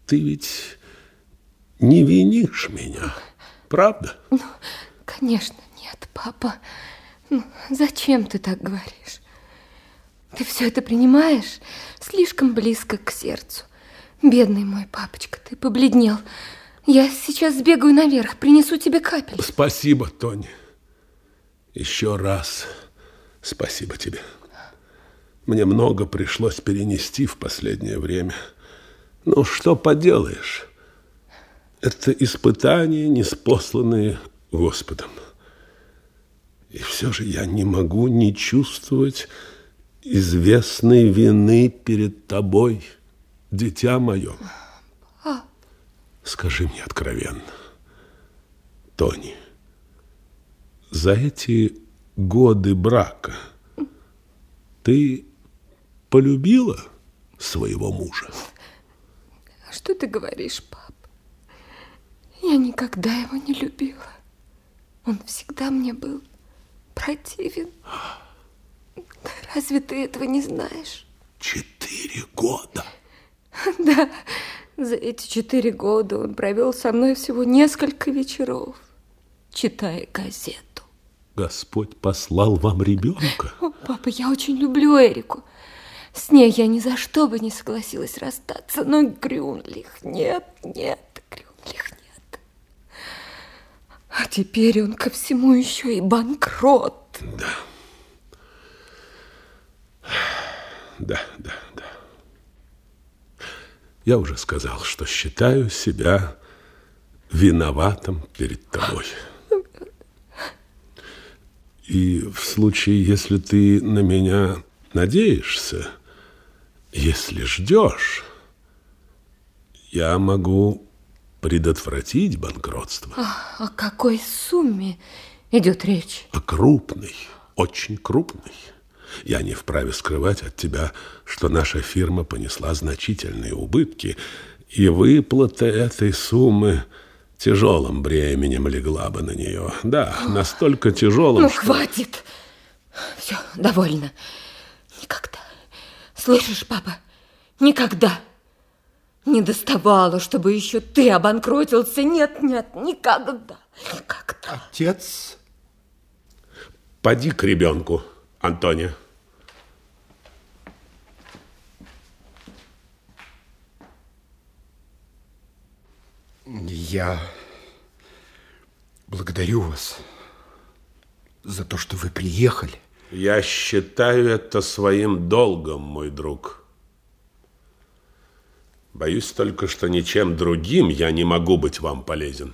ты ведь не винишь меня, правда? Ну, конечно, нет, папа. Ну, зачем ты так говоришь? Ты все это принимаешь слишком близко к сердцу. Бедный мой папочка, ты побледнел. Я сейчас сбегаю наверх, принесу тебе капель. Спасибо, Тони. Еще раз спасибо тебе. Мне много пришлось перенести в последнее время. Ну, что поделаешь? Это испытания, ниспосланные Господом. И все же я не могу не чувствовать известной вины перед тобой, дитя мое. Скажи мне откровенно, Тони, за эти годы брака ты полюбила своего мужа? Что ты говоришь, пап? Я никогда его не любила. Он всегда мне был противен. Разве ты этого не знаешь? 4 года? Да, за эти 4 года он провел со мной всего несколько вечеров, читая газету. Господь послал вам ребенка? О, папа, я очень люблю Эрику. С ней я ни за что бы не согласилась расстаться, но Грюнлих нет, Грюнлих нет. А теперь он ко всему еще и банкрот. Да. Я уже сказал, что считаю себя виноватым перед тобой. И в случае, если ты на меня надеешься, если ждешь, я могу предотвратить банкротство. О какой сумме идет речь? О крупной, очень крупной. Я не вправе скрывать от тебя, что наша фирма понесла значительные убытки, и выплата этой суммы тяжелым бременем легла бы на нее. Да, настолько тяжелым, ну, что... хватит. Все, довольно. Никогда. Слышишь, папа? Никогда. Не доставало, чтобы еще ты обанкротился. Нет, никогда. Отец. Поди к ребенку, Антония. Я благодарю вас за то, что вы приехали. Я считаю это своим долгом, мой друг. Боюсь только, что ничем другим я не могу быть вам полезен.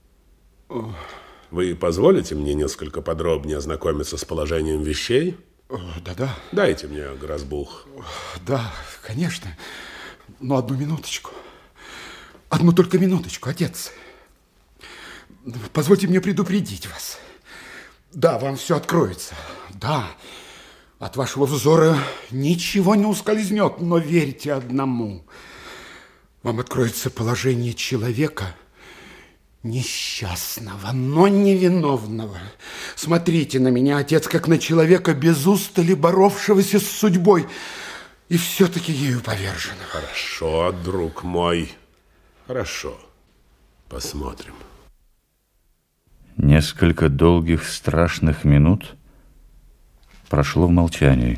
Вы позволите мне несколько подробнее ознакомиться с положением вещей? Да. Дайте мне грозбух. Да, конечно. Но одну минуточку. Одну только минуточку, отец. Позвольте мне предупредить вас. Да, вам все откроется. Да, от вашего взора ничего не ускользнет, но верьте одному. Вам откроется положение человека несчастного, но невиновного. Смотрите на меня, отец, как на человека без устали боровшегося с судьбой и все-таки ею поверженного. Хорошо, друг мой. Хорошо. Посмотрим. Несколько долгих, страшных минут прошло в молчании.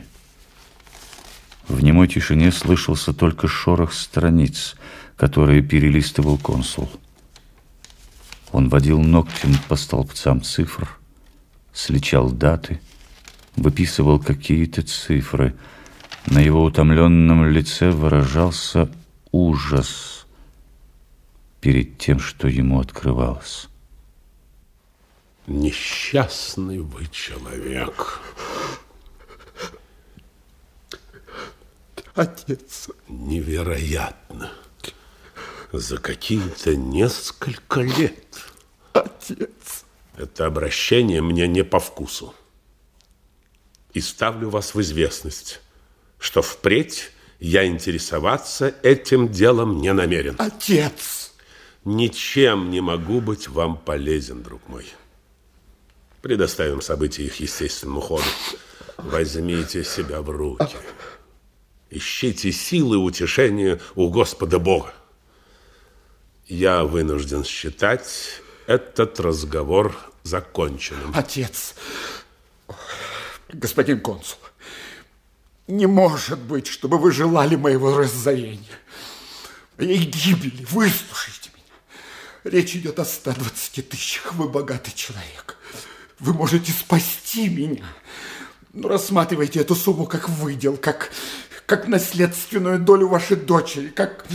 В немой тишине слышался только шорох страниц, которые перелистывал консул. Он водил ногтем по столбцам цифр, сличал даты, выписывал какие-то цифры. На его утомленном лице выражался ужас перед тем, что ему открывалось. Несчастный вы человек. Отец. Невероятно. За какие-то несколько лет. Отец. Это обращение мне не по вкусу. И ставлю вас в известность, что впредь я интересоваться этим делом не намерен. Отец. Ничем не могу быть вам полезен, друг мой. Предоставим события их естественному ходу. Возьмите себя в руки. Ищите силы утешения у Господа Бога. Я вынужден считать этот разговор законченным. Отец, господин консул, не может быть, чтобы вы желали моего разорения, моей гибели. Выслушайте меня. Речь идет о 120 тысячах. Вы богатый человек. Вы можете спасти меня. Но рассматривайте эту сумму как выдел, как наследственную долю вашей дочери, как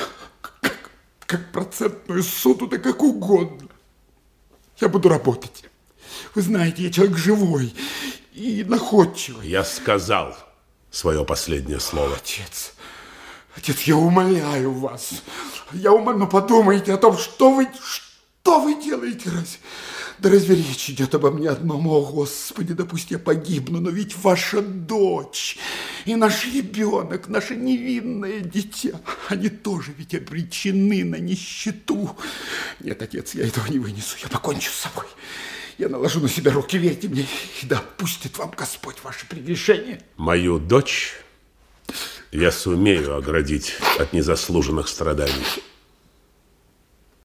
процентную суду, да как угодно. Я буду работать. Вы знаете, я человек живой и находчивый. Я сказал свое последнее слово. Отец, я умоляю вас. Но подумайте о том, что вы делаете. Да разве речь идет обо мне одном? О, Господи, да пусть я погибну, но ведь ваша дочь и наш ребенок, наше невинное дитя, они тоже ведь обречены на нищету. Нет, отец, я этого не вынесу, я покончу с собой. Я наложу на себя руки, верьте мне, и да отпустит вам Господь ваши прегрешения. Мою дочь я сумею оградить от незаслуженных страданий.